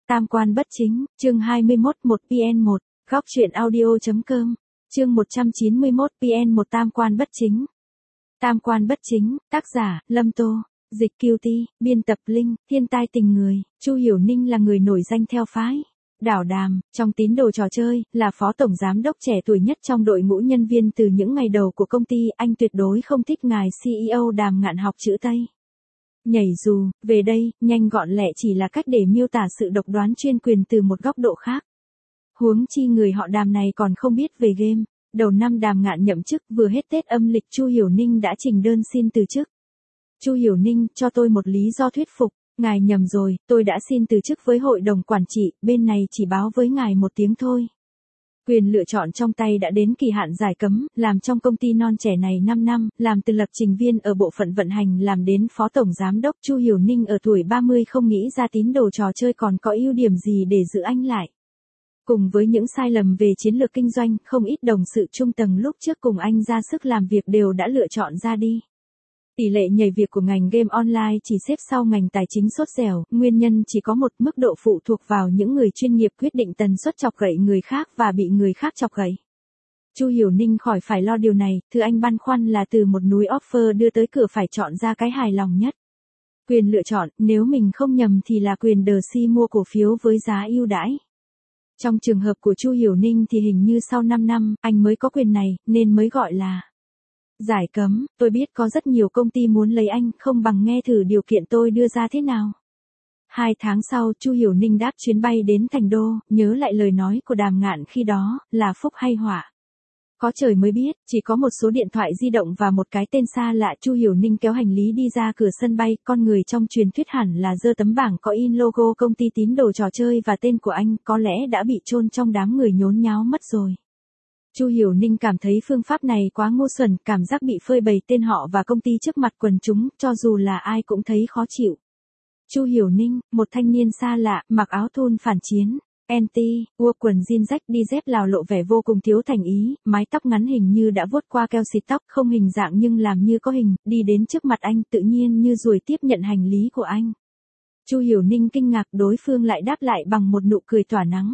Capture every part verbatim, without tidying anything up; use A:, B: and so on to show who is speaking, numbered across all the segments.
A: Tam quan bất chính, chương hai mươi mốt, một pê en một, góc truyện audio chấm com, chương một trăm chín mươi mốt pê en một Tam quan bất chính. Tam quan bất chính, tác giả, Lâm Tô, dịch Cutie, biên tập Linh, thiên tai tình người, Chu Hiểu Ninh là người nổi danh theo phái Đảo Đàm, trong tín đồ trò chơi, là phó tổng giám đốc trẻ tuổi nhất trong đội ngũ nhân viên từ những ngày đầu của công ty, anh tuyệt đối không thích ngài xê e ô Đàm Ngạn học chữ Tây. Nhảy dù, về đây, nhanh gọn lẹ chỉ là cách để miêu tả sự độc đoán chuyên quyền từ một góc độ khác. Huống chi người họ Đàm này còn không biết về game. Đầu năm Đàm Ngạn nhậm chức, vừa hết Tết âm lịch Chu Hiểu Ninh đã trình đơn xin từ chức. Chu Hiểu Ninh, cho tôi một lý do thuyết phục. Ngài nhầm rồi, tôi đã xin từ chức với hội đồng quản trị, bên này chỉ báo với ngài một tiếng thôi. Quyền lựa chọn trong tay đã đến kỳ hạn giải cấm, làm trong công ty non trẻ này năm năm, làm từ lập trình viên ở bộ phận vận hành làm đến phó tổng giám đốc. Chu Hiểu Ninh ở tuổi ba mươi không nghĩ ra tín đồ trò chơi còn có ưu điểm gì để giữ anh lại. Cùng với những sai lầm về chiến lược kinh doanh, không ít đồng sự trung tầng lúc trước cùng anh ra sức làm việc đều đã lựa chọn ra đi. Tỷ lệ nhảy việc của ngành game online chỉ xếp sau ngành tài chính sốt dẻo, nguyên nhân chỉ có một, mức độ phụ thuộc vào những người chuyên nghiệp quyết định tần suất chọc gậy người khác và bị người khác chọc gậy. Chu Hiểu Ninh khỏi phải lo điều này, thứ anh băn khoăn là từ một núi offer đưa tới cửa phải chọn ra cái hài lòng nhất. Quyền lựa chọn, nếu mình không nhầm thì là quyền đờ si mua cổ phiếu với giá ưu đãi. Trong trường hợp của Chu Hiểu Ninh thì hình như sau năm năm, anh mới có quyền này, nên mới gọi là giải cấm. Tôi biết có rất nhiều công ty muốn lấy anh, không bằng nghe thử điều kiện tôi đưa ra thế nào. Hai tháng sau, Chu Hiểu Ninh đáp chuyến bay đến Thành Đô, nhớ lại lời nói của Đàm Ngạn khi đó, là phúc hay họa. Có trời mới biết, chỉ có một số điện thoại di động và một cái tên xa lạ. Chu Hiểu Ninh kéo hành lý đi ra cửa sân bay, con người trong truyền thuyết hẳn là giơ tấm bảng có in logo công ty tín đồ trò chơi và tên của anh, có lẽ đã bị chôn trong đám người nhốn nháo mất rồi. Chu Hiểu Ninh cảm thấy phương pháp này quá ngu xuẩn, cảm giác bị phơi bày tên họ và công ty trước mặt quần chúng, cho dù là ai cũng thấy khó chịu. Chu Hiểu Ninh, một thanh niên xa lạ, mặc áo thun phản chiến, anti, ua quần jean rách đi dép lào lộ vẻ vô cùng thiếu thành ý, mái tóc ngắn hình như đã vuốt qua keo xịt tóc, không hình dạng nhưng làm như có hình, đi đến trước mặt anh tự nhiên như ruồi tiếp nhận hành lý của anh. Chu Hiểu Ninh kinh ngạc, đối phương lại đáp lại bằng một nụ cười tỏa nắng.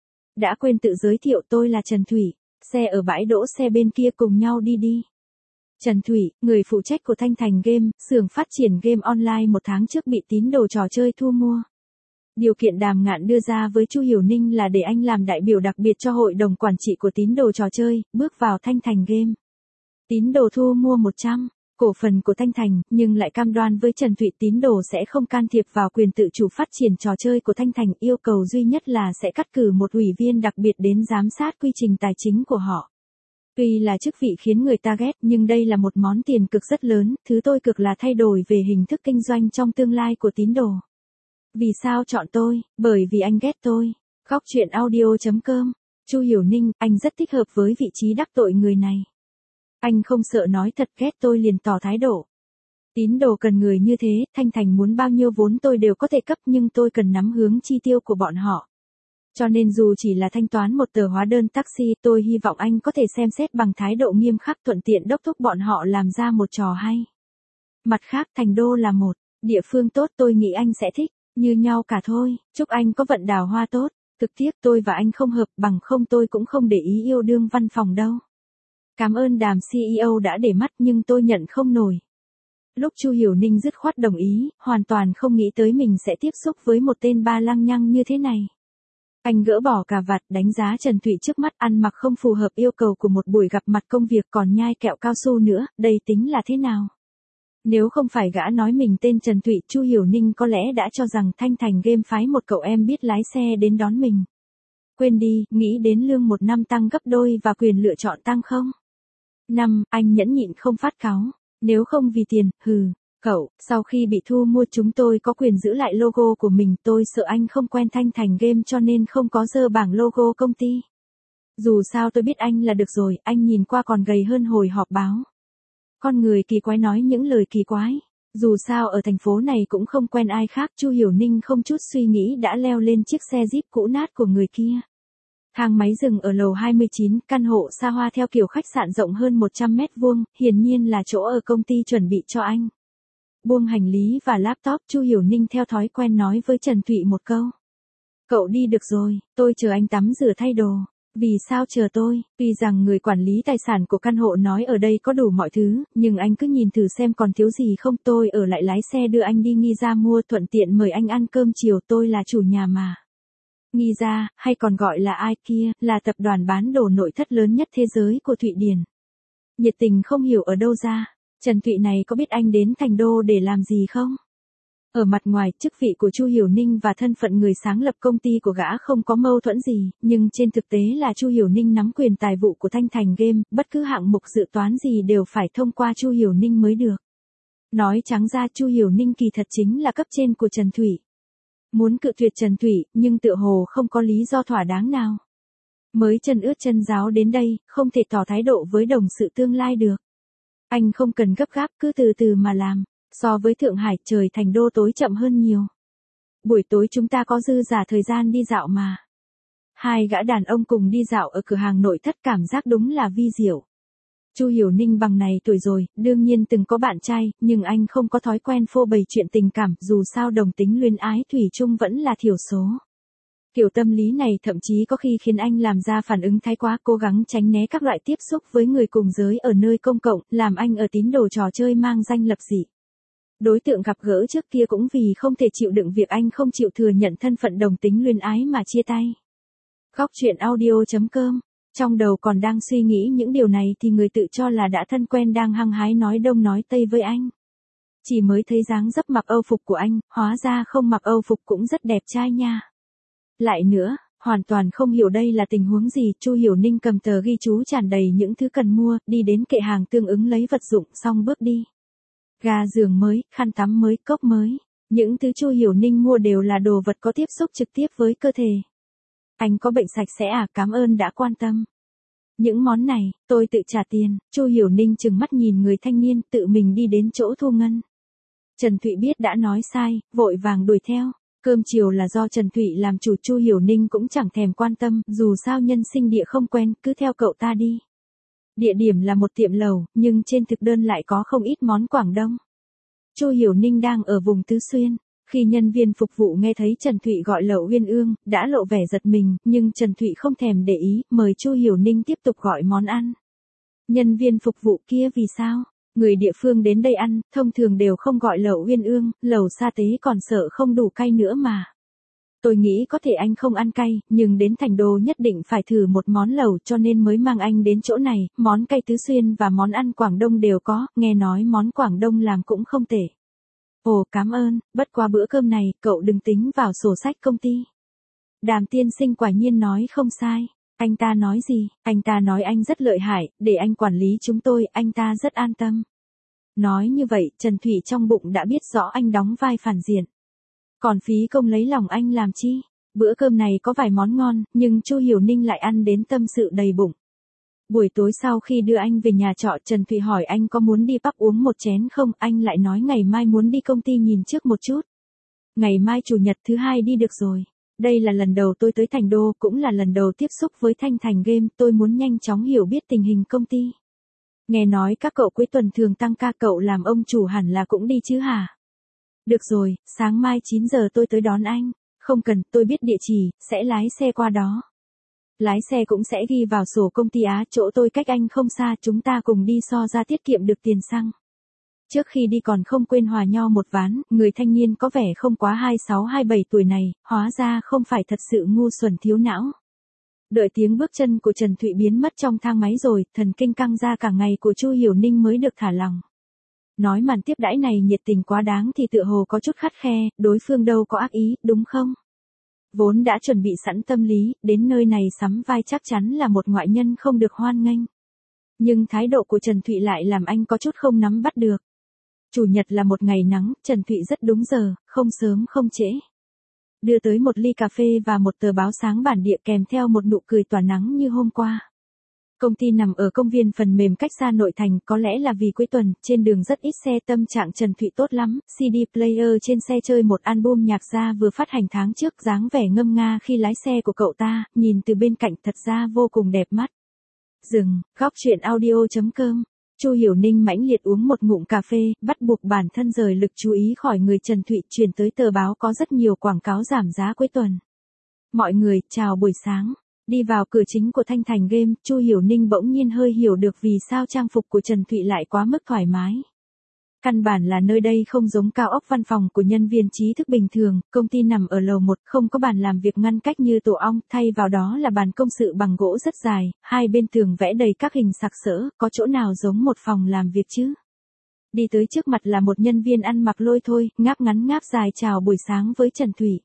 A: Đã quên tự giới thiệu, tôi là Trần Thủy. Xe ở bãi đỗ xe bên kia, cùng nhau đi đi. Trần Thủy, người phụ trách của Thanh Thành Game, xưởng phát triển game online một tháng trước bị tín đồ trò chơi thu mua. Điều kiện Đàm Ngạn đưa ra với Chu Hiểu Ninh là để anh làm đại biểu đặc biệt cho hội đồng quản trị của tín đồ trò chơi, bước vào Thanh Thành Game. Tín đồ thu mua một trăm cổ phần của Thanh Thành, nhưng lại cam đoan với Trần Thủy tín đồ sẽ không can thiệp vào quyền tự chủ phát triển trò chơi của Thanh Thành, yêu cầu duy nhất là sẽ cắt cử một ủy viên đặc biệt đến giám sát quy trình tài chính của họ. Tuy là chức vị khiến người ta ghét, nhưng đây là một món tiền cực rất lớn, thứ tôi cực là thay đổi về hình thức kinh doanh trong tương lai của tín đồ. Vì sao chọn tôi? Bởi vì anh ghét tôi. Góc truyện audio chấm com, Chu Hiểu Ninh, anh rất thích hợp với vị trí đắc tội người này. Anh không sợ nói thật, ghét tôi liền tỏ thái độ. Tín đồ cần người như thế, Thanh Thành muốn bao nhiêu vốn tôi đều có thể cấp, nhưng tôi cần nắm hướng chi tiêu của bọn họ. Cho nên dù chỉ là thanh toán một tờ hóa đơn taxi, tôi hy vọng anh có thể xem xét bằng thái độ nghiêm khắc, thuận tiện đốc thúc bọn họ làm ra một trò hay. Mặt khác, Thành Đô là một địa phương tốt, tôi nghĩ anh sẽ thích, như nhau cả thôi. Chúc anh có vận đào hoa tốt. Thực tiếc tôi và anh không hợp, bằng không tôi cũng không để ý yêu đương văn phòng đâu. Cảm ơn Đàm xê e ô đã để mắt, nhưng tôi nhận không nổi. Lúc Chu Hiểu Ninh dứt khoát đồng ý, hoàn toàn không nghĩ tới mình sẽ tiếp xúc với một tên ba lăng nhăng như thế này. Anh gỡ bỏ cà vạt, đánh giá Trần Thủy trước mắt, ăn mặc không phù hợp yêu cầu của một buổi gặp mặt công việc, còn nhai kẹo cao su nữa, đây tính là thế nào? Nếu không phải gã nói mình tên Trần Thủy, Chu Hiểu Ninh có lẽ đã cho rằng Thanh Thành Game phái một cậu em biết lái xe đến đón mình. Quên đi, nghĩ đến lương một năm tăng gấp đôi và quyền lựa chọn tăng không? Năm, anh nhẫn nhịn không phát cáu. Nếu không vì tiền, hừ, cậu, sau khi bị thu mua chúng tôi có quyền giữ lại logo của mình, tôi sợ anh không quen Thanh Thành Game cho nên không có dơ bảng logo công ty. Dù sao tôi biết anh là được rồi, anh nhìn qua còn gầy hơn hồi họp báo. Con người kỳ quái nói những lời kỳ quái. Dù sao ở thành phố này cũng không quen ai khác, Chu Hiểu Ninh không chút suy nghĩ đã leo lên chiếc xe Jeep cũ nát của người kia. Thang máy dừng ở lầu hai mươi chín, căn hộ xa hoa theo kiểu khách sạn rộng hơn một trăm mét vuông, hiển nhiên là chỗ ở công ty chuẩn bị cho anh. Buông hành lý và laptop, Chu Hiểu Ninh theo thói quen nói với Trần Thụy một câu. Cậu đi được rồi, tôi chờ anh tắm rửa thay đồ. Vì sao chờ tôi? Tuy rằng người quản lý tài sản của căn hộ nói ở đây có đủ mọi thứ, nhưng anh cứ nhìn thử xem còn thiếu gì không. Tôi ở lại lái xe đưa anh đi Nghi Gia mua, thuận tiện mời anh ăn cơm chiều, tôi là chủ nhà mà. Nghi Gia, hay còn gọi là IKEA, là tập đoàn bán đồ nội thất lớn nhất thế giới của Thụy Điển. Nhiệt tình không hiểu ở đâu ra, Trần Thụy này có biết anh đến Thành Đô để làm gì không? Ở mặt ngoài, chức vị của Chu Hiểu Ninh và thân phận người sáng lập công ty của gã không có mâu thuẫn gì, nhưng trên thực tế là Chu Hiểu Ninh nắm quyền tài vụ của Thanh Thành Game, bất cứ hạng mục dự toán gì đều phải thông qua Chu Hiểu Ninh mới được. Nói trắng ra, Chu Hiểu Ninh kỳ thật chính là cấp trên của Trần Thụy. Muốn cự tuyệt Trần Thụy, nhưng tựa hồ không có lý do thỏa đáng nào. Mới chân ướt chân ráo đến đây, không thể tỏ thái độ với đồng sự tương lai được. Anh không cần gấp gáp, cứ từ từ mà làm. So với Thượng Hải, trời Thành Đô tối chậm hơn nhiều. Buổi tối chúng ta có dư giả thời gian đi dạo mà. Hai gã đàn ông cùng đi dạo ở cửa hàng nội thất, cảm giác đúng là vi diệu. Chu Hiểu Ninh bằng này tuổi rồi, đương nhiên từng có bạn trai, nhưng anh không có thói quen phô bày chuyện tình cảm, dù sao đồng tính luyến ái thủy chung vẫn là thiểu số. Kiểu tâm lý này thậm chí có khi khiến anh làm ra phản ứng thái quá, cố gắng tránh né các loại tiếp xúc với người cùng giới ở nơi công cộng, làm anh ở tín đồ trò chơi mang danh lập dị. Đối tượng gặp gỡ trước kia cũng vì không thể chịu đựng việc anh không chịu thừa nhận thân phận đồng tính luyến ái mà chia tay. Góc truyện audio chấm com. Trong đầu còn đang suy nghĩ những điều này thì người tự cho là đã thân quen đang hăng hái nói đông nói tây với anh. Chỉ mới thấy dáng dấp mặc Âu phục của anh, hóa ra không mặc Âu phục cũng rất đẹp trai nha. Lại nữa, hoàn toàn không hiểu đây là tình huống gì, Chu Hiểu Ninh cầm tờ ghi chú tràn đầy những thứ cần mua, đi đến kệ hàng tương ứng lấy vật dụng xong bước đi. Ga giường mới, khăn tắm mới, cốc mới. Những thứ Chu Hiểu Ninh mua đều là đồ vật có tiếp xúc trực tiếp với cơ thể. Anh có bệnh sạch sẽ à, cảm ơn đã quan tâm. Những món này, tôi tự trả tiền. Chu Hiểu Ninh trừng mắt nhìn người thanh niên, tự mình đi đến chỗ thu ngân. Trần Thụy biết đã nói sai, vội vàng đuổi theo. Cơm chiều là do Trần Thụy làm chủ, Chu Hiểu Ninh cũng chẳng thèm quan tâm, dù sao nhân sinh địa không quen, cứ theo cậu ta đi. Địa điểm là một tiệm lẩu, nhưng trên thực đơn lại có không ít món Quảng Đông. Chu Hiểu Ninh đang ở vùng Tứ Xuyên, khi nhân viên phục vụ nghe thấy Trần Thụy gọi lẩu Uyên Ương, đã lộ vẻ giật mình, nhưng Trần Thụy không thèm để ý, mời Chu Hiểu Ninh tiếp tục gọi món ăn. Nhân viên phục vụ kia vì sao? Người địa phương đến đây ăn, thông thường đều không gọi lẩu Uyên Ương, lẩu sa tế còn sợ không đủ cay nữa mà. Tôi nghĩ có thể anh không ăn cay, nhưng đến Thành Đô nhất định phải thử một món lẩu, cho nên mới mang anh đến chỗ này, món cay Tứ Xuyên và món ăn Quảng Đông đều có, nghe nói món Quảng Đông làm cũng không tệ. Ồ, cảm ơn, bất quá bữa cơm này, cậu đừng tính vào sổ sách công ty. Đàm tiên sinh quả nhiên nói không sai. Anh ta nói gì? Anh ta nói anh rất lợi hại, để anh quản lý chúng tôi, anh ta rất an tâm. Nói như vậy, Trần Thụy trong bụng đã biết rõ anh đóng vai phản diện. Còn phí công lấy lòng anh làm chi? Bữa cơm này có vài món ngon, nhưng Chu Hiểu Ninh lại ăn đến tâm sự đầy bụng. Buổi tối sau khi đưa anh về nhà trọ, Trần Thụy hỏi anh có muốn đi pub uống một chén không, anh lại nói ngày mai muốn đi công ty nhìn trước một chút. Ngày mai chủ nhật thứ hai đi được rồi. Đây là lần đầu tôi tới Thành Đô, cũng là lần đầu tiếp xúc với Thanh Thành Game, tôi muốn nhanh chóng hiểu biết tình hình công ty. Nghe nói các cậu cuối tuần thường tăng ca, cậu làm ông chủ hẳn là cũng đi chứ hả? Được rồi, sáng mai chín giờ tôi tới đón anh. Không cần, tôi biết địa chỉ, sẽ lái xe qua đó. Lái xe cũng sẽ ghi vào sổ công ty á, chỗ tôi cách anh không xa, chúng ta cùng đi so ra tiết kiệm được tiền xăng. Trước khi đi còn không quên hòa nho một ván, người thanh niên có vẻ không quá hai mươi sáu hai mươi bảy tuổi này, hóa ra không phải thật sự ngu xuẩn thiếu não. Đợi tiếng bước chân của Trần Thụy biến mất trong thang máy rồi, thần kinh căng ra cả ngày của Chu Hiểu Ninh mới được thả lỏng. Nói màn tiếp đãi này nhiệt tình quá đáng thì tựa hồ có chút khắt khe, đối phương đâu có ác ý, đúng không? Vốn đã chuẩn bị sẵn tâm lý, đến nơi này sắm vai chắc chắn là một ngoại nhân không được hoan nghênh. Nhưng thái độ của Trần Thụy lại làm anh có chút không nắm bắt được. Chủ nhật là một ngày nắng, Trần Thụy rất đúng giờ, không sớm không trễ. Đưa tới một ly cà phê và một tờ báo sáng bản địa kèm theo một nụ cười tỏa nắng như hôm qua. Công ty nằm ở công viên phần mềm cách xa nội thành, có lẽ là vì cuối tuần, trên đường rất ít xe, tâm trạng Trần Thụy tốt lắm, xê đê player trên xe chơi một album nhạc ra vừa phát hành tháng trước, dáng vẻ ngâm nga khi lái xe của cậu ta, nhìn từ bên cạnh thật ra vô cùng đẹp mắt. Dừng, góc truyện audio chấm com. Chu Hiểu Ninh mãnh liệt uống một ngụm cà phê, bắt buộc bản thân rời lực chú ý khỏi người Trần Thụy, chuyển tới tờ báo có rất nhiều quảng cáo giảm giá cuối tuần. Mọi người, chào buổi sáng. Đi vào cửa chính của Thanh Thành Game, Chu Hiểu Ninh bỗng nhiên hơi hiểu được vì sao trang phục của Trần Thụy lại quá mức thoải mái. Căn bản là nơi đây không giống cao ốc văn phòng của nhân viên trí thức bình thường, công ty nằm ở lầu một, không có bàn làm việc ngăn cách như tổ ong, thay vào đó là bàn công sự bằng gỗ rất dài, hai bên tường vẽ đầy các hình sặc sỡ, có chỗ nào giống một phòng làm việc chứ? Đi tới trước mặt là một nhân viên ăn mặc lôi thôi, ngáp ngắn ngáp dài chào buổi sáng với Trần Thụy.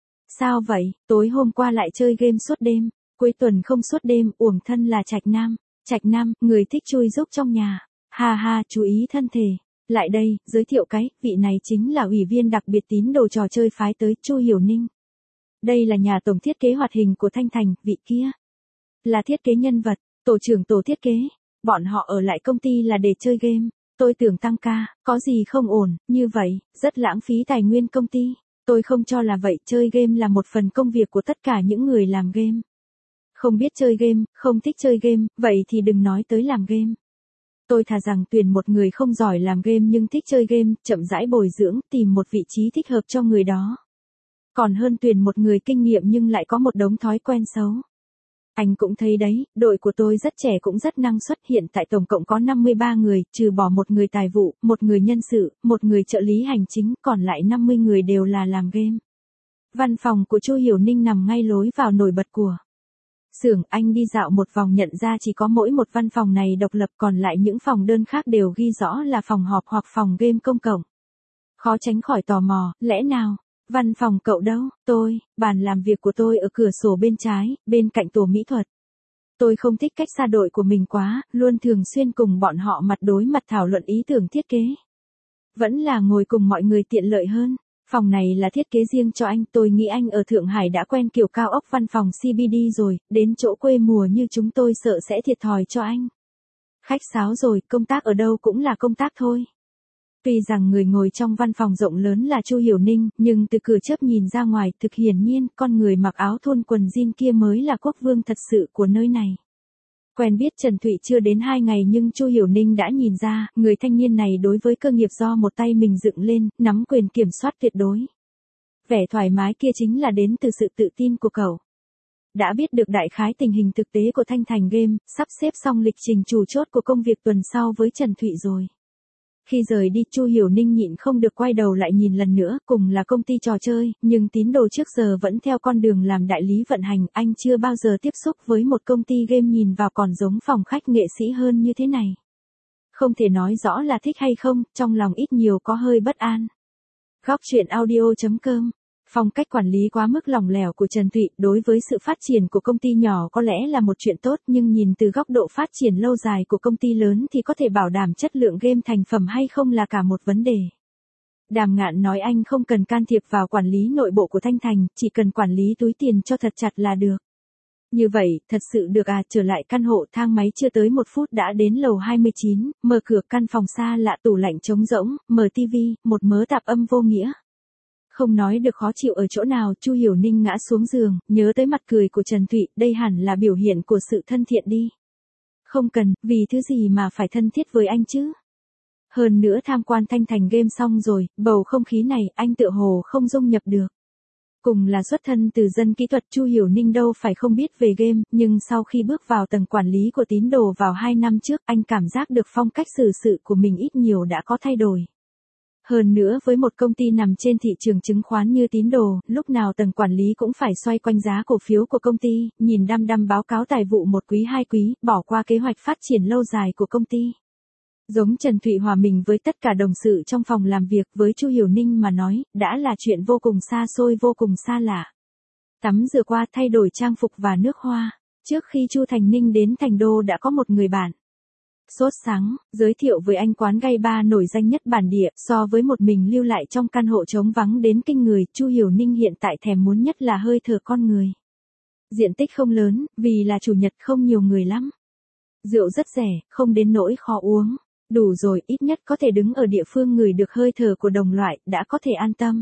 A: Sao vậy, tối hôm qua lại chơi game suốt đêm, cuối tuần không suốt đêm, uổng thân là Trạch Nam. Trạch Nam, người thích chui giúp trong nhà. Ha ha, chú ý thân thể. Lại đây, giới thiệu cái, vị này chính là ủy viên đặc biệt tín đồ trò chơi phái tới, Chu Hiểu Ninh. Đây là nhà tổng thiết kế hoạt hình của Thanh Thành, vị kia là thiết kế nhân vật, tổ trưởng tổ thiết kế. Bọn họ ở lại công ty là để chơi game. Tôi tưởng tăng ca, có gì không ổn, như vậy, rất lãng phí tài nguyên công ty. Tôi không cho là vậy, chơi game là một phần công việc của tất cả những người làm game. Không biết chơi game, không thích chơi game, vậy thì đừng nói tới làm game. Tôi thà rằng tuyển một người không giỏi làm game nhưng thích chơi game, chậm rãi bồi dưỡng, tìm một vị trí thích hợp cho người đó. Còn hơn tuyển một người kinh nghiệm nhưng lại có một đống thói quen xấu. Anh cũng thấy đấy, đội của tôi rất trẻ cũng rất năng suất, hiện tại tổng cộng có năm mươi ba người, trừ bỏ một người tài vụ, một người nhân sự, một người trợ lý hành chính, còn lại năm mươi người đều là làm game. Văn phòng của Chu Hiểu Ninh nằm ngay lối vào nổi bật của xưởng. Anh đi dạo một vòng nhận ra chỉ có mỗi một văn phòng này độc lập, còn lại những phòng đơn khác đều ghi rõ là phòng họp hoặc phòng game công cộng. Khó tránh khỏi tò mò, lẽ nào? Văn phòng cậu đâu? Tôi, bàn làm việc của tôi ở cửa sổ bên trái, bên cạnh tổ mỹ thuật. Tôi không thích cách xa đội của mình quá, luôn thường xuyên cùng bọn họ mặt đối mặt thảo luận ý tưởng thiết kế. Vẫn là ngồi cùng mọi người tiện lợi hơn. Phòng này là thiết kế riêng cho anh, tôi nghĩ anh ở Thượng Hải đã quen kiểu cao ốc văn phòng xê bê đê rồi, đến chỗ quê mùa như chúng tôi sợ sẽ thiệt thòi cho anh. Khách sáo rồi, công tác ở đâu cũng là công tác thôi. Tuy rằng người ngồi trong văn phòng rộng lớn là Chu Hiểu Ninh, nhưng từ cửa chớp nhìn ra ngoài, thực hiển nhiên, con người mặc áo thun quần jean kia mới là quốc vương thật sự của nơi này. Quen biết Trần Thụy chưa đến hai ngày nhưng Chu Hiểu Ninh đã nhìn ra, người thanh niên này đối với cơ nghiệp do một tay mình dựng lên, nắm quyền kiểm soát tuyệt đối. Vẻ thoải mái kia chính là đến từ sự tự tin của cậu. Đã biết được đại khái tình hình thực tế của Thanh Thành Game, sắp xếp xong lịch trình chủ chốt của công việc tuần sau với Trần Thụy rồi. Khi rời đi, Chu Hiểu Ninh nhịn không được quay đầu lại nhìn lần nữa, cùng là công ty trò chơi, nhưng tín đồ trước giờ vẫn theo con đường làm đại lý vận hành, anh chưa bao giờ tiếp xúc với một công ty game nhìn vào còn giống phòng khách nghệ sĩ hơn như thế này. Không thể nói rõ là thích hay không, trong lòng ít nhiều có hơi bất an. Góc truyện audio chấm com. Phong cách quản lý quá mức lỏng lẻo của Trần Thụy đối với sự phát triển của công ty nhỏ có lẽ là một chuyện tốt, nhưng nhìn từ góc độ phát triển lâu dài của công ty lớn thì có thể bảo đảm chất lượng game thành phẩm hay không là cả một vấn đề. Đàm Ngạn nói anh không cần can thiệp vào quản lý nội bộ của Thanh Thành, chỉ cần quản lý túi tiền cho thật chặt là được. Như vậy, thật sự được à? Trở lại căn hộ, thang máy chưa tới một phút đã đến lầu hai mươi chín, mở cửa căn phòng xa lạ, tủ lạnh trống rỗng, mở tivi, một mớ tạp âm vô nghĩa. Không nói được khó chịu ở chỗ nào, Chu Hiểu Ninh ngã xuống giường, nhớ tới mặt cười của Trần Thụy, đây hẳn là biểu hiện của sự thân thiện đi. Không cần, vì thứ gì mà phải thân thiết với anh chứ? Hơn nữa tham quan Thanh Thành Game xong rồi, bầu không khí này, anh tựa hồ không dung nhập được. Cùng là xuất thân từ dân kỹ thuật, Chu Hiểu Ninh đâu phải không biết về game, nhưng sau khi bước vào tầng quản lý của tín đồ vào hai năm trước, anh cảm giác được phong cách xử sự của mình ít nhiều đã có thay đổi. Hơn nữa với một công ty nằm trên thị trường chứng khoán như tín đồ, lúc nào tầng quản lý cũng phải xoay quanh giá cổ phiếu của công ty, nhìn đăm đăm báo cáo tài vụ một quý hai quý, bỏ qua kế hoạch phát triển lâu dài của công ty. Giống Trần Thụy hòa mình với tất cả đồng sự trong phòng làm việc, với Chu Hiểu Ninh mà nói, đã là chuyện vô cùng xa xôi, vô cùng xa lạ. Tắm rửa qua, thay đổi trang phục và nước hoa. Trước khi Chu Thành Ninh đến Thành Đô đã có một người bạn sốt sắng, giới thiệu với anh quán gay bar nổi danh nhất bản địa, so với một mình lưu lại trong căn hộ trống vắng đến kinh người, Chu Hiểu Ninh hiện tại thèm muốn nhất là hơi thở con người. Diện tích không lớn, vì là chủ nhật không nhiều người lắm. Rượu rất rẻ, không đến nỗi khó uống. Đủ rồi, ít nhất có thể đứng ở địa phương ngửi được hơi thở của đồng loại, đã có thể an tâm.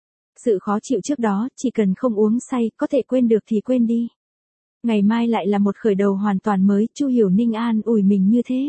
A: Sự khó chịu trước đó, chỉ cần không uống say, có thể quên được thì quên đi. Ngày mai lại là một khởi đầu hoàn toàn mới, Chu Hiểu Ninh an ủi mình như thế.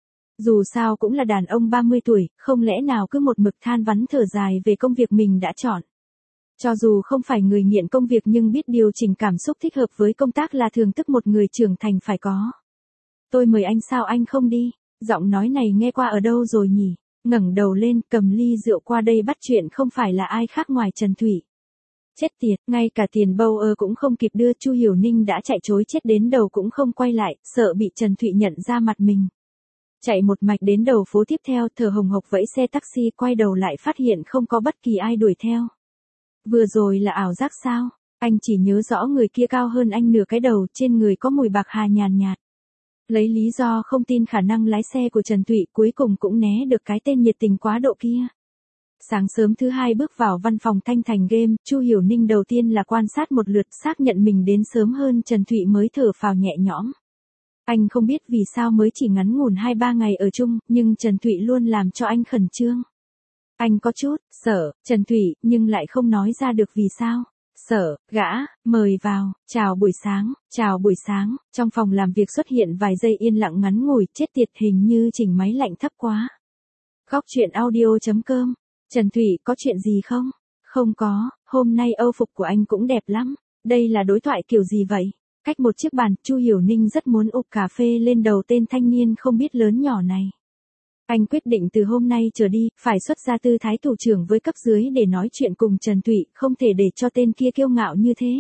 A: Dù sao cũng là đàn ông ba mươi tuổi, không lẽ nào cứ một mực than vắn thở dài về công việc mình đã chọn. Cho dù không phải người nghiện công việc nhưng biết điều chỉnh cảm xúc thích hợp với công tác là thường thức một người trưởng thành phải có. Tôi mời anh sao anh không đi? Giọng nói này nghe qua ở đâu rồi nhỉ? Ngẩng đầu lên, cầm ly rượu qua đây bắt chuyện không phải là ai khác ngoài Trần Thụy. Chết tiệt, ngay cả tiền bâu ơ cũng không kịp đưa, Chu Hiểu Ninh đã chạy trối chết đến đầu cũng không quay lại, sợ bị Trần Thụy nhận ra mặt mình. Chạy một mạch đến đầu phố tiếp theo, thở hồng hộc vẫy xe taxi, quay đầu lại phát hiện không có bất kỳ ai đuổi theo. Vừa rồi là ảo giác sao? Anh chỉ nhớ rõ người kia cao hơn anh nửa cái đầu, trên người có mùi bạc hà nhàn nhạt. Lấy lý do không tin khả năng lái xe của Trần Thụy, cuối cùng cũng né được cái tên nhiệt tình quá độ kia. Sáng sớm thứ hai bước vào văn phòng Thanh Thành Game, Chu Hiểu Ninh đầu tiên là quan sát một lượt, xác nhận mình đến sớm hơn Trần Thụy mới thở phào nhẹ nhõm. Anh không biết vì sao mới chỉ ngắn ngủn hai ba ngày ở chung, nhưng Trần Thụy luôn làm cho anh khẩn trương. Anh có chút sợ Trần Thụy, nhưng lại không nói ra được vì sao. Sợ, gã, mời vào, chào buổi sáng, chào buổi sáng, trong phòng làm việc xuất hiện vài giây yên lặng ngắn ngủi, chết tiệt, hình như chỉnh máy lạnh thấp quá. Góc chuyện audio.com, Trần Thụy, có chuyện gì không? Không có, hôm nay âu phục của anh cũng đẹp lắm, đây là đối thoại kiểu gì vậy? Cách một chiếc bàn, Chu Hiểu Ninh rất muốn úp cà phê lên đầu tên thanh niên không biết lớn nhỏ này. Anh quyết định từ hôm nay trở đi, phải xuất ra tư thái thủ trưởng với cấp dưới để nói chuyện cùng Trần Thụy, không thể để cho tên kia kiêu ngạo như thế.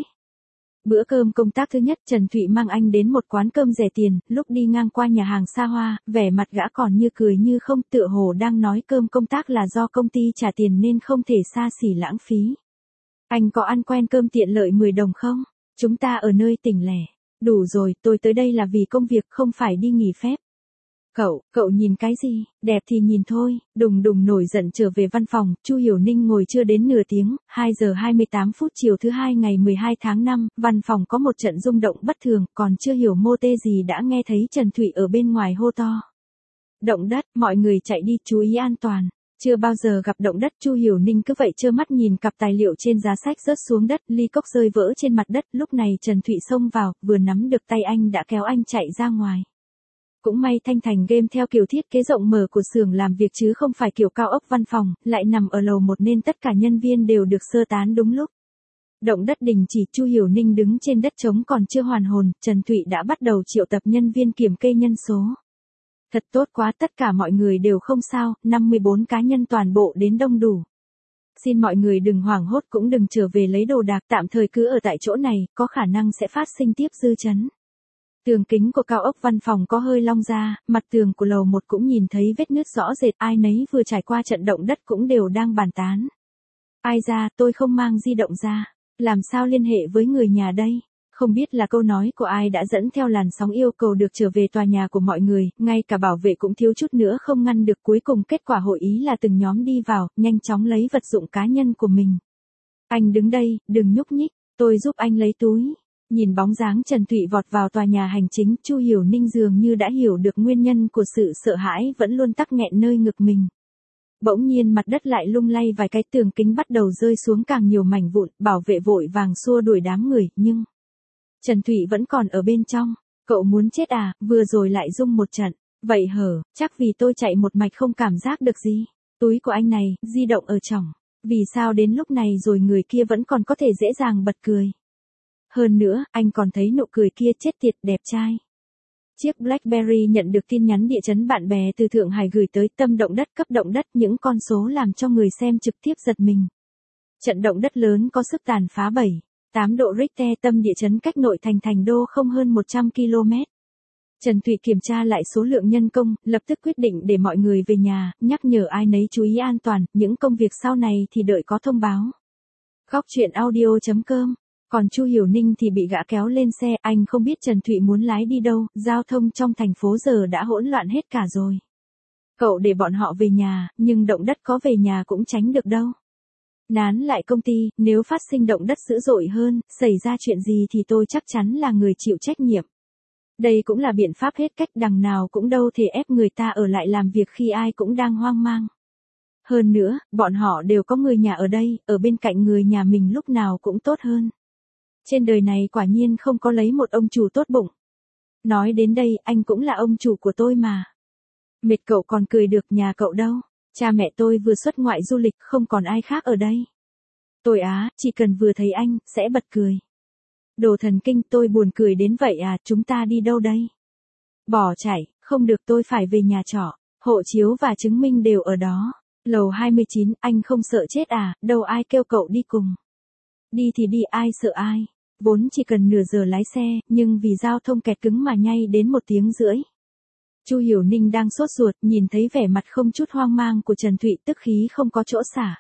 A: Bữa cơm công tác thứ nhất, Trần Thụy mang anh đến một quán cơm rẻ tiền, lúc đi ngang qua nhà hàng xa hoa, vẻ mặt gã còn như cười như không, tựa hồ đang nói cơm công tác là do công ty trả tiền nên không thể xa xỉ lãng phí. Anh có ăn quen cơm tiện lợi mười đồng không? Chúng ta ở nơi tỉnh lẻ. Đủ rồi, tôi tới đây là vì công việc, không phải đi nghỉ phép. Cậu, cậu nhìn cái gì, đẹp thì nhìn thôi. Đùng đùng nổi giận trở về văn phòng, Chu Hiểu Ninh ngồi chưa đến nửa tiếng, hai giờ hai mươi tám phút chiều thứ hai ngày mười hai tháng năm, văn phòng có một trận rung động bất thường, còn chưa hiểu mô tê gì đã nghe thấy Trần Thụy ở bên ngoài hô to. Động đất, mọi người chạy đi, chú ý an toàn. Chưa bao giờ gặp động đất, Chu Hiểu Ninh cứ vậy trơ mắt nhìn cặp tài liệu trên giá sách rớt xuống đất, ly cốc rơi vỡ trên mặt đất, lúc này Trần Thụy xông vào, vừa nắm được tay anh đã kéo anh chạy ra ngoài. Cũng may Thanh Thành Game theo kiểu thiết kế rộng mở của xưởng làm việc chứ không phải kiểu cao ốc văn phòng, lại nằm ở lầu một nên tất cả nhân viên đều được sơ tán đúng lúc. Động đất đình chỉ, Chu Hiểu Ninh đứng trên đất trống còn chưa hoàn hồn, Trần Thụy đã bắt đầu triệu tập nhân viên kiểm kê nhân số. Thật tốt quá, tất cả mọi người đều không sao, năm mươi bốn cá nhân toàn bộ đến đông đủ. Xin mọi người đừng hoảng hốt cũng đừng trở về lấy đồ đạc, tạm thời cứ ở tại chỗ này, có khả năng sẽ phát sinh tiếp dư chấn. Tường kính của cao ốc văn phòng có hơi long ra, mặt tường của lầu một cũng nhìn thấy vết nứt rõ rệt, ai nấy vừa trải qua trận động đất cũng đều đang bàn tán. Ai ra, tôi không mang di động ra, làm sao liên hệ với người nhà đây? Không biết là câu nói của ai đã dẫn theo làn sóng yêu cầu được trở về tòa nhà của mọi người, ngay cả bảo vệ cũng thiếu chút nữa không ngăn được, cuối cùng kết quả hội ý là từng nhóm đi vào, nhanh chóng lấy vật dụng cá nhân của mình. Anh đứng đây, đừng nhúc nhích, tôi giúp anh lấy túi. Nhìn bóng dáng Trần Thụy vọt vào tòa nhà hành chính, Chu Hiểu Ninh dường như đã hiểu được nguyên nhân của sự sợ hãi vẫn luôn tắc nghẹn nơi ngực mình. Bỗng nhiên mặt đất lại lung lay vài cái, tường kính bắt đầu rơi xuống càng nhiều mảnh vụn, bảo vệ vội vàng xua đuổi đám người, nhưng Trần Thụy vẫn còn ở bên trong. Cậu muốn chết à, vừa rồi lại rung một trận. Vậy hở, chắc vì tôi chạy một mạch không cảm giác được gì. Túi của anh này, di động ở trong. Vì sao đến lúc này rồi người kia vẫn còn có thể dễ dàng bật cười. Hơn nữa, anh còn thấy nụ cười kia, chết tiệt, đẹp trai. Chiếc BlackBerry nhận được tin nhắn địa chấn bạn bè từ Thượng Hải gửi tới, tâm động đất, cấp động đất, những con số làm cho người xem trực tiếp giật mình. Trận động đất lớn có sức tàn phá bảy phẩy tám độ Richter, tâm địa chấn cách nội thành thành đô không hơn một trăm ki lô mét. Trần Thụy kiểm tra lại số lượng nhân công, lập tức quyết định để mọi người về nhà, nhắc nhở ai nấy chú ý an toàn, những công việc sau này thì đợi có thông báo. Góc chuyện audio.com. Còn Chu Hiểu Ninh thì bị gã kéo lên xe, anh không biết Trần Thụy muốn lái đi đâu, giao thông trong thành phố giờ đã hỗn loạn hết cả rồi. Cậu để bọn họ về nhà, nhưng động đất có về nhà cũng tránh được đâu. Nán lại công ty, nếu phát sinh động đất dữ dội hơn, xảy ra chuyện gì thì tôi chắc chắn là người chịu trách nhiệm. Đây cũng là biện pháp hết cách, đằng nào cũng đâu thể ép người ta ở lại làm việc khi ai cũng đang hoang mang. Hơn nữa, bọn họ đều có người nhà ở đây, ở bên cạnh người nhà mình lúc nào cũng tốt hơn. Trên đời này quả nhiên không có lấy một ông chủ tốt bụng. Nói đến đây, anh cũng là ông chủ của tôi mà. Mệt cậu còn cười được, nhà cậu đâu? Cha mẹ tôi vừa xuất ngoại du lịch, không còn ai khác ở đây. Tôi á, chỉ cần vừa thấy anh, sẽ bật cười. Đồ thần kinh, tôi buồn cười đến vậy à, chúng ta đi đâu đây? Bỏ chạy, không được, tôi phải về nhà trọ. Hộ chiếu và chứng minh đều ở đó. Lầu hai mươi chín, anh không sợ chết à, đâu ai kêu cậu đi cùng. Đi thì đi, ai sợ ai. Vốn chỉ cần nửa giờ lái xe, nhưng vì giao thông kẹt cứng mà nhay đến một tiếng rưỡi. Chu Hiểu Ninh đang sốt ruột, nhìn thấy vẻ mặt không chút hoang mang của Trần Thụy tức khí không có chỗ xả.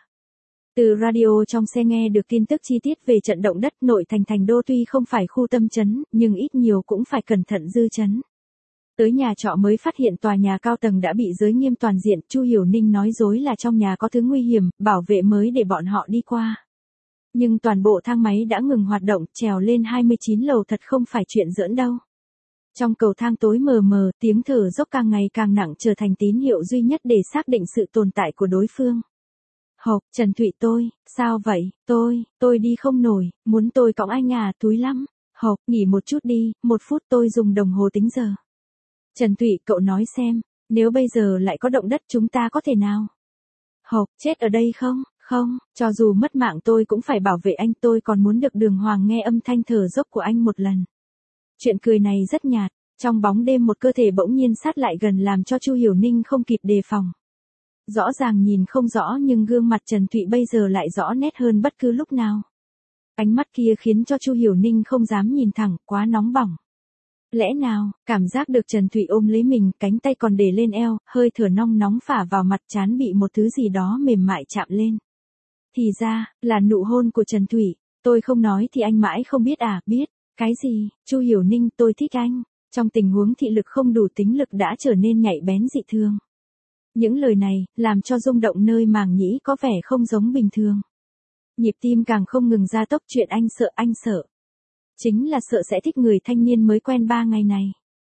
A: Từ radio trong xe nghe được tin tức chi tiết về trận động đất nội thành thành đô tuy không phải khu tâm trấn, nhưng ít nhiều cũng phải cẩn thận dư chấn. Tới nhà trọ mới phát hiện tòa nhà cao tầng đã bị giới nghiêm toàn diện, Chu Hiểu Ninh nói dối là trong nhà có thứ nguy hiểm, bảo vệ mới để bọn họ đi qua. Nhưng toàn bộ thang máy đã ngừng hoạt động, trèo lên hai mươi chín lầu thật không phải chuyện giỡn đâu. Trong cầu thang tối mờ mờ, tiếng thở dốc càng ngày càng nặng trở thành tín hiệu duy nhất để xác định sự tồn tại của đối phương. Hộc, Trần Thụy tôi, sao vậy, tôi, tôi đi không nổi, muốn tôi cõng anh à, túi lắm. Hộc, nghỉ một chút đi, một phút tôi dùng đồng hồ tính giờ. Trần Thụy, cậu nói xem, nếu bây giờ lại có động đất chúng ta có thể nào? Hộc, chết ở đây không? Không, cho dù mất mạng tôi cũng phải bảo vệ anh, tôi còn muốn được đường hoàng nghe âm thanh thở dốc của anh một lần. Chuyện cười này rất nhạt, trong bóng đêm một cơ thể bỗng nhiên sát lại gần làm cho Chu Hiểu Ninh không kịp đề phòng. Rõ ràng nhìn không rõ nhưng gương mặt Trần Thụy bây giờ lại rõ nét hơn bất cứ lúc nào. Ánh mắt kia khiến cho Chu Hiểu Ninh không dám nhìn thẳng, quá nóng bỏng. Lẽ nào, cảm giác được Trần Thụy ôm lấy mình, cánh tay còn để lên eo, hơi thở nong nóng phả vào mặt, trán bị một thứ gì đó mềm mại chạm lên. Thì ra, là nụ hôn của Trần Thụy, tôi không nói thì anh mãi không biết à, biết, cái gì, Chu Hiểu Ninh, tôi thích anh. Trong tình huống thị lực không đủ tính lực đã trở nên nhạy bén dị thường. Những lời này, làm cho rung động nơi màng nhĩ có vẻ không giống bình thường. Nhịp tim càng không ngừng gia tốc, chuyện anh sợ, anh sợ. Chính là sợ sẽ thích người thanh niên mới quen ba ngày này.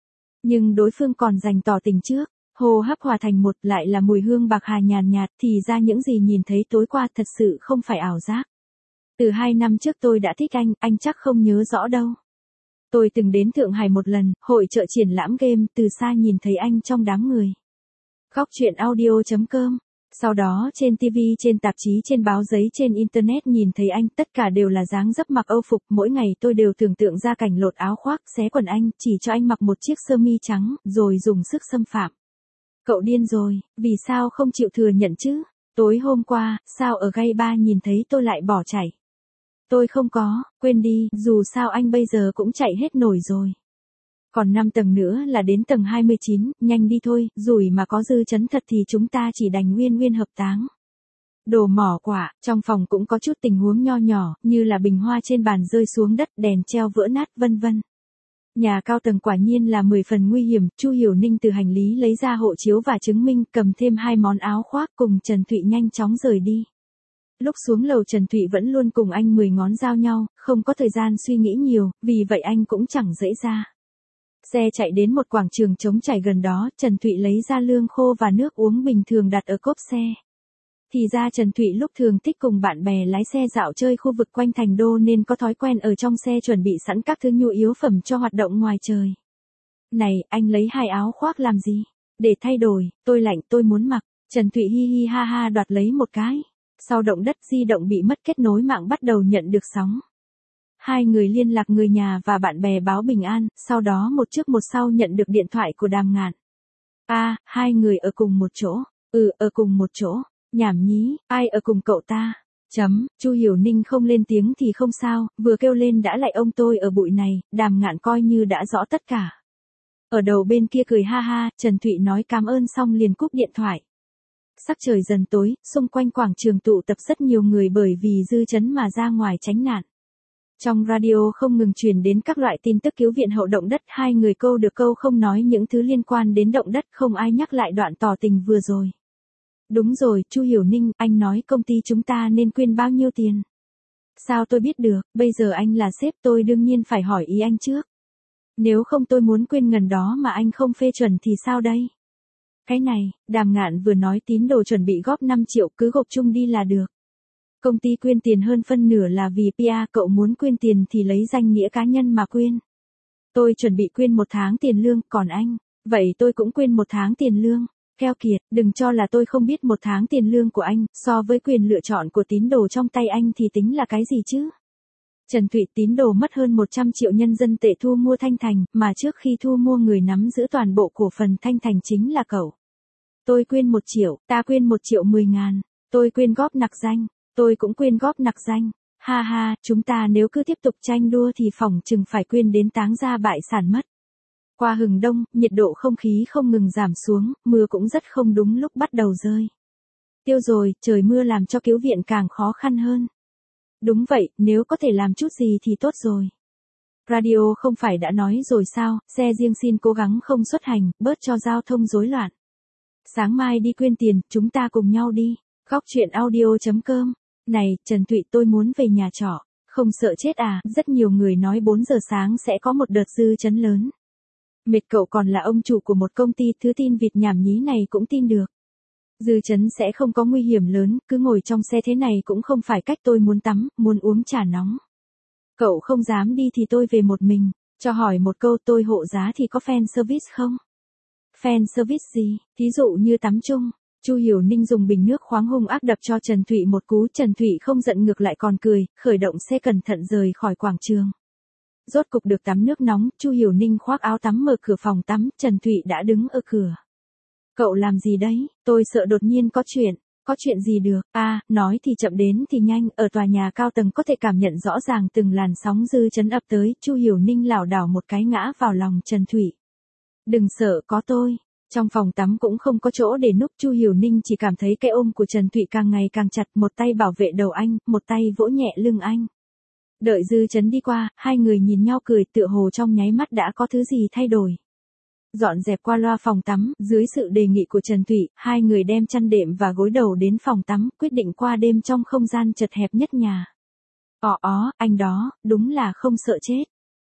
A: Nhưng đối phương còn dành tỏ tình trước, hô hấp hòa thành một, lại là mùi hương bạc hà nhàn nhạt, thì ra những gì nhìn thấy tối qua thật sự không phải ảo giác. Từ hai năm trước tôi đã thích anh, anh chắc không nhớ rõ đâu. Tôi từng đến Thượng Hải một lần, hội chợ triển lãm game, từ xa nhìn thấy anh trong đám người. Góc truyện audio chấm com. Sau đó trên ti vi, trên tạp chí, trên báo giấy, trên internet nhìn thấy anh, tất cả đều là dáng dấp mặc âu phục, mỗi ngày tôi đều tưởng tượng ra cảnh lột áo khoác, xé quần anh, chỉ cho anh mặc một chiếc sơ mi trắng, rồi dùng sức xâm phạm. Cậu điên rồi, vì sao không chịu thừa nhận chứ? Tối hôm qua, sao ở gay bar nhìn thấy tôi lại bỏ chạy? Tôi không có, quên đi, dù sao anh bây giờ cũng chạy hết nổi rồi. Còn năm tầng nữa là đến tầng hai mươi chín, nhanh đi thôi, rủi mà có dư chấn thật thì chúng ta chỉ đành nguyên nguyên hợp táng. Đồ mỏ quả, trong phòng cũng có chút tình huống nho nhỏ, như là bình hoa trên bàn rơi xuống đất, đèn treo vỡ nát, vân vân. Nhà cao tầng quả nhiên là mười phần nguy hiểm, Chu Hiểu Ninh từ hành lý lấy ra hộ chiếu và chứng minh, cầm thêm hai món áo khoác cùng Trần Thụy nhanh chóng rời đi. Lúc xuống lầu Trần Thụy vẫn luôn cùng anh mười ngón giao nhau, không có thời gian suy nghĩ nhiều, vì vậy anh cũng chẳng dễ ra. Xe chạy đến một quảng trường trống trải gần đó, Trần Thụy lấy ra lương khô và nước uống bình thường đặt ở cốp xe. Thì ra Trần Thụy lúc thường thích cùng bạn bè lái xe dạo chơi khu vực quanh thành đô nên có thói quen ở trong xe chuẩn bị sẵn các thứ nhu yếu phẩm cho hoạt động ngoài trời. Này, anh lấy hai áo khoác làm gì? Để thay đổi, tôi lạnh, tôi muốn mặc. Trần Thụy hi hi ha ha đoạt lấy một cái. Sau động đất di động bị mất kết nối mạng bắt đầu nhận được sóng. Hai người liên lạc người nhà và bạn bè báo bình an, sau đó một trước một sau nhận được điện thoại của Đàm Ngạn. A, à, hai người ở cùng một chỗ. Ừ, ở cùng một chỗ. Nhảm nhí, ai ở cùng cậu ta? Chấm, Chu Hiểu Ninh không lên tiếng thì không sao, vừa kêu lên đã lại ông tôi ở bụi này, Đàm Ngạn coi như đã rõ tất cả. Ở đầu bên kia cười ha ha, Trần Thụy nói cảm ơn xong liền cúp điện thoại. Sắc trời dần tối, xung quanh quảng trường tụ tập rất nhiều người bởi vì dư chấn mà ra ngoài tránh nạn. Trong radio không ngừng truyền đến các loại tin tức cứu viện hậu động đất, hai người câu được câu không nói những thứ liên quan đến động đất, không ai nhắc lại đoạn tỏ tình vừa rồi. Đúng rồi, Chu Hiểu Ninh, anh nói công ty chúng ta nên quyên bao nhiêu tiền? Sao tôi biết được, bây giờ anh là sếp tôi đương nhiên phải hỏi ý anh trước. Nếu không tôi muốn quyên ngần đó mà anh không phê chuẩn thì sao đây? Cái này, Đàm Ngạn vừa nói tín đồ chuẩn bị góp năm triệu, cứ gộp chung đi là được. Công ty quyên tiền hơn phân nửa là vì pê e, cậu muốn quyên tiền thì lấy danh nghĩa cá nhân mà quyên. Tôi chuẩn bị quyên một tháng tiền lương, còn anh, vậy tôi cũng quyên một tháng tiền lương. Keo kiệt, đừng cho là tôi không biết một tháng tiền lương của anh, so với quyền lựa chọn của tín đồ trong tay anh thì tính là cái gì chứ? Trần Thụy, tín đồ mất hơn một trăm triệu nhân dân tệ thu mua Thanh Thành, mà trước khi thu mua người nắm giữ toàn bộ cổ phần Thanh Thành chính là cậu. Tôi quyên một triệu, ta quyên một triệu mười ngàn, tôi quyên góp nặc danh, tôi cũng quyên góp nặc danh. Ha ha, chúng ta nếu cứ tiếp tục tranh đua thì phỏng chừng phải quyên đến táng ra bại sản mất. Qua hừng đông, nhiệt độ không khí không ngừng giảm xuống, mưa cũng rất không đúng lúc bắt đầu rơi. Tiêu rồi, trời mưa làm cho cứu viện càng khó khăn hơn. Đúng vậy, nếu có thể làm chút gì thì tốt rồi. Radio không phải đã nói rồi sao, xe riêng xin cố gắng không xuất hành, bớt cho giao thông rối loạn. Sáng mai đi quyên tiền, chúng ta cùng nhau đi. Góc chuyện audio chấm com. Này, Trần Thụy, tôi muốn về nhà trọ. Không sợ chết à, rất nhiều người nói bốn giờ sáng sẽ có một đợt dư chấn lớn. Mệt cậu còn là ông chủ của một công ty, thứ tin vịt nhảm nhí này cũng tin được. Dư chấn sẽ không có nguy hiểm lớn, cứ ngồi trong xe thế này cũng không phải cách tôi muốn tắm, muốn uống trà nóng. Cậu không dám đi thì tôi về một mình, cho hỏi một câu, tôi hộ giá thì có fan service không? Fan service gì, thí dụ như tắm chung. Chu Hiểu Ninh dùng bình nước khoáng hung ác đập cho Trần Thụy một cú, Trần Thụy không giận ngược lại còn cười, khởi động xe cẩn thận rời khỏi quảng trường. Rốt cục được tắm nước nóng, Chu Hiểu Ninh khoác áo tắm mở cửa phòng tắm, Trần Thụy đã đứng ở cửa. Cậu làm gì đấy, tôi sợ đột nhiên có chuyện. Có chuyện gì được, à, nói thì chậm đến thì nhanh, ở tòa nhà cao tầng có thể cảm nhận rõ ràng từng làn sóng dư chấn ập tới, Chu Hiểu Ninh lảo đảo một cái ngã vào lòng Trần Thụy. Đừng sợ, có tôi. Trong phòng tắm cũng không có chỗ để núp, Chu Hiểu Ninh chỉ cảm thấy cái ôm của Trần Thụy càng ngày càng chặt, một tay bảo vệ đầu anh, một tay vỗ nhẹ lưng anh. Đợi dư chấn đi qua, hai người nhìn nhau cười, tựa hồ trong nháy mắt đã có thứ gì thay đổi. Dọn dẹp qua loa phòng tắm, dưới sự đề nghị của Trần Thụy, hai người đem chăn đệm và gối đầu đến phòng tắm, quyết định qua đêm trong không gian chật hẹp nhất nhà. Ỏ ó, anh đó, đúng là không sợ chết.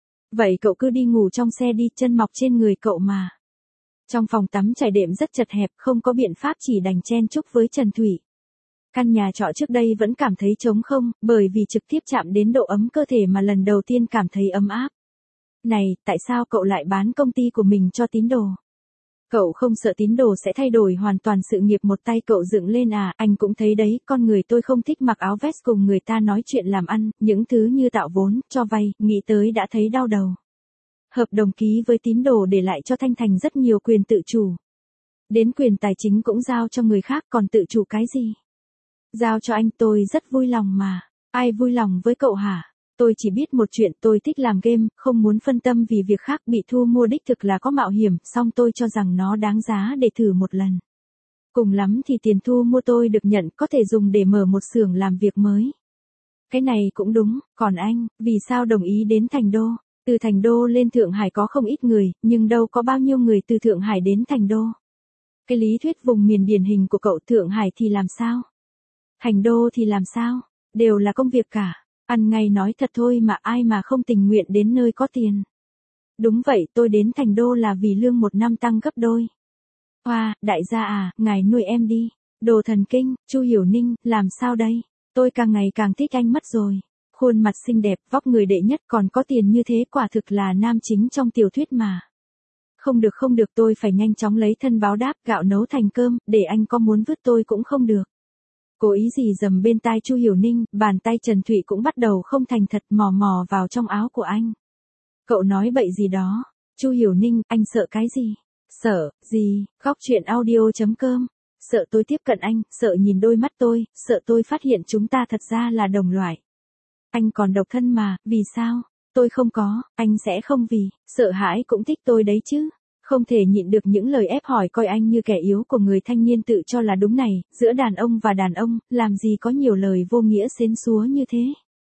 A: Vậy cậu cứ đi ngủ trong xe đi, chân mọc trên người cậu mà. Trong phòng tắm trải đệm rất chật hẹp, không có biện pháp chỉ đành chen chúc với Trần Thụy. Căn nhà trọ trước đây vẫn cảm thấy trống không, bởi vì trực tiếp chạm đến độ ấm cơ thể mà lần đầu tiên cảm thấy ấm áp. Này, tại sao cậu lại bán công ty của mình cho tín đồ? Cậu không sợ tín đồ sẽ thay đổi hoàn toàn sự nghiệp một tay cậu dựng lên à? Anh cũng thấy đấy, con người tôi không thích mặc áo vest cùng người ta nói chuyện làm ăn, những thứ như tạo vốn, cho vay, nghĩ tới đã thấy đau đầu. Hợp đồng ký với tín đồ để lại cho Thanh Thành rất nhiều quyền tự chủ. Đến quyền tài chính cũng giao cho người khác, còn tự chủ cái gì? Giao cho anh, tôi rất vui lòng mà. Ai vui lòng với cậu hả? Tôi chỉ biết một chuyện, tôi thích làm game, không muốn phân tâm vì việc khác, bị thu mua đích thực là có mạo hiểm, song tôi cho rằng nó đáng giá để thử một lần. Cùng lắm thì tiền thu mua tôi được nhận có thể dùng để mở một xưởng làm việc mới. Cái này cũng đúng, còn anh, vì sao đồng ý đến Thành Đô? Từ Thành Đô lên Thượng Hải có không ít người, nhưng đâu có bao nhiêu người từ Thượng Hải đến Thành Đô. Cái lý thuyết vùng miền điển hình của cậu, Thượng Hải thì làm sao? Thành Đô thì làm sao? Đều là công việc cả. Ăn ngay nói thật thôi mà, ai mà không tình nguyện đến nơi có tiền. Đúng vậy, tôi đến Thành Đô là vì lương một năm tăng gấp đôi. Hoa, đại gia à, ngài nuôi em đi. Đồ thần kinh, Chu Hiểu Ninh, làm sao đây? Tôi càng ngày càng thích anh mất rồi. Khuôn mặt xinh đẹp, vóc người đệ nhất, còn có tiền như thế, quả thực là nam chính trong tiểu thuyết mà. Không được không được, tôi phải nhanh chóng lấy thân báo đáp, gạo nấu thành cơm, để anh có muốn vứt tôi cũng không được. Cố ý gì dầm bên tai Chu Hiểu Ninh, bàn tay Trần Thụy cũng bắt đầu không thành thật, mò mò vào trong áo của anh. Cậu nói bậy gì đó? Chu Hiểu Ninh, anh sợ cái gì? Sợ, gì? Góc chuyện audio chấm com. Sợ tôi tiếp cận anh, sợ nhìn đôi mắt tôi, sợ tôi phát hiện chúng ta thật ra là đồng loại. Anh còn độc thân mà, vì sao? Tôi không có, anh sẽ không vì, sợ hãi cũng thích tôi đấy chứ. Không thể nhịn được những lời ép hỏi coi anh như kẻ yếu của người thanh niên tự cho là đúng này, giữa đàn ông và đàn ông, làm gì có nhiều lời vô nghĩa xến xúa như thế.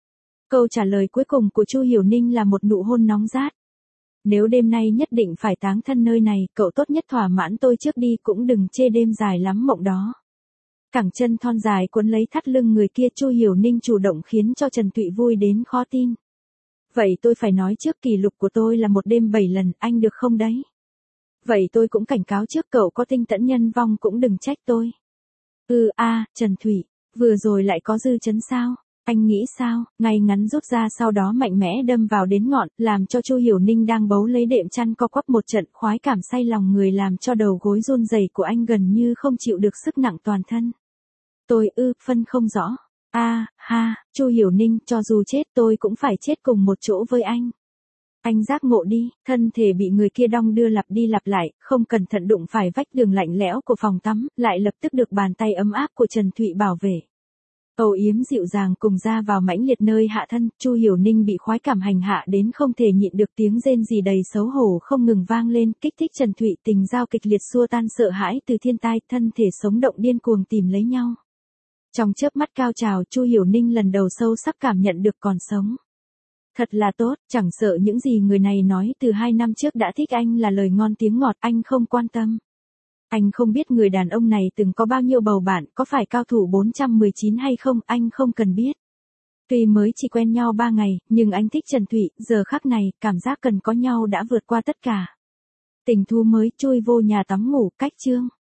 A: Câu trả lời cuối cùng của Chu Hiểu Ninh là một nụ hôn nóng rát. Nếu đêm nay nhất định phải táng thân nơi này, cậu tốt nhất thỏa mãn tôi trước đi, cũng đừng chê đêm dài lắm mộng đó. Cẳng chân thon dài cuốn lấy thắt lưng người kia, Chu Hiểu Ninh chủ động khiến cho Trần Thụy vui đến khó tin. Vậy tôi phải nói trước, kỷ lục của tôi là một đêm bảy lần, anh được không đấy? Vậy tôi cũng cảnh cáo trước, cậu có tinh tẫn nhân vong cũng đừng trách tôi. Ừ a, Trần Thụy, vừa rồi lại có dư chấn sao? Anh nghĩ sao? Ngay ngắn rút ra sau đó mạnh mẽ đâm vào đến ngọn, làm cho Chu Hiểu Ninh đang bấu lấy đệm chăn co quắp một trận khoái cảm say lòng người làm cho đầu gối run rẩy của anh gần như không chịu được sức nặng toàn thân. Tôi ư, phân không rõ. A, ha, Chu Hiểu Ninh, cho dù chết tôi cũng phải chết cùng một chỗ với anh. Anh giác ngộ đi, thân thể bị người kia đong đưa lặp đi lặp lại, không cẩn thận đụng phải vách tường lạnh lẽo của phòng tắm, lại lập tức được bàn tay ấm áp của Trần Thụy bảo vệ. Âu yếm dịu dàng cùng ra vào mãnh liệt nơi hạ thân, Chu Hiểu Ninh bị khoái cảm hành hạ đến không thể nhịn được, tiếng rên rỉ đầy xấu hổ không ngừng vang lên, kích thích Trần Thụy tình giao kịch liệt xua tan sợ hãi từ thiên tai, thân thể sống động điên cuồng tìm lấy nhau. Trong chớp mắt cao trào, Chu Hiểu Ninh lần đầu sâu sắc cảm nhận được còn sống. Thật là tốt, chẳng sợ những gì người này nói từ hai năm trước đã thích anh là lời ngon tiếng ngọt, anh không quan tâm. Anh không biết người đàn ông này từng có bao nhiêu bầu bạn, có phải cao thủ bốn trăm mười chín hay không, anh không cần biết. Tuy mới chỉ quen nhau ba ngày, nhưng anh thích Trần Thụy, giờ khắc này, cảm giác cần có nhau đã vượt qua tất cả. Tình thu mới chui vô nhà tắm ngủ, cách chương.